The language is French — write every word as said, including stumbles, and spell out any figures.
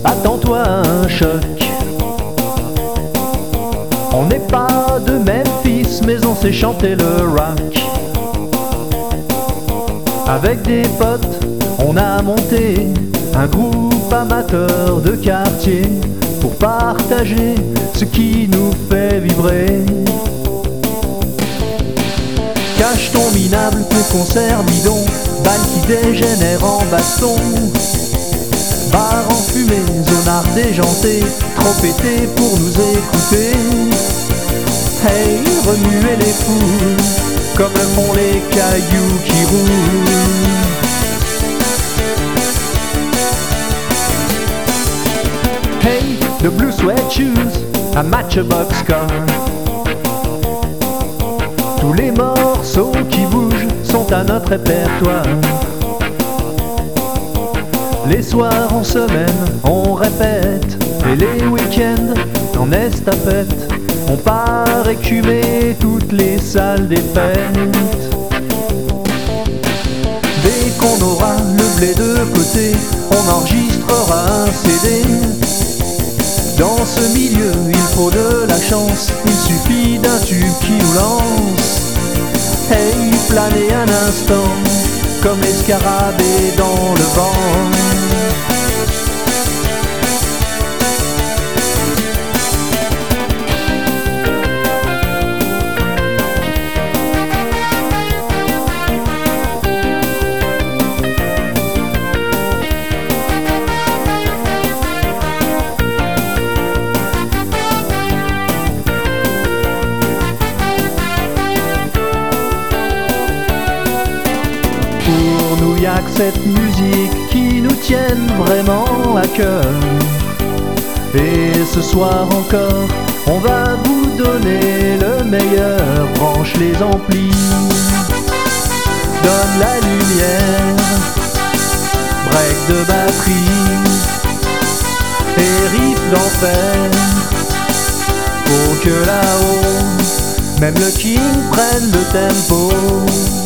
Attends-toi à un choc. On n'est pas de Memphis, mais on sait chanter le rock. Avec des potes, on a monté un groupe amateur de quartier pour partager ce qui nous fait vibrer. Cache ton minable pour concert bidon, balle qui dégénère en baston. Bar enfumé, zonard déjanté, trop pété pour nous écouter. Hey, remuez les foules, comme le font les cailloux qui roulent. Hey, the blue sweat shoes, a matchbox car. Tous les morceaux qui bougent sont à notre répertoire. Les soirs en semaine, on répète, et les week-ends en estafette. On part écumer toutes les salles des fêtes. Dès qu'on aura le blé de côté, on enregistrera un C D. Dans ce milieu, il faut de la chance, il suffit d'un tube qui nous lance. Hey, planez un instant, comme les scarabées dans le vent. Pour nous y'a que cette musique qui nous tienne vraiment à cœur. Et ce soir encore, on va vous donner le meilleur. Branche les amplis, donne la lumière, break de batterie et riff d'enfer. Pour que là-haut, même le king prenne le tempo.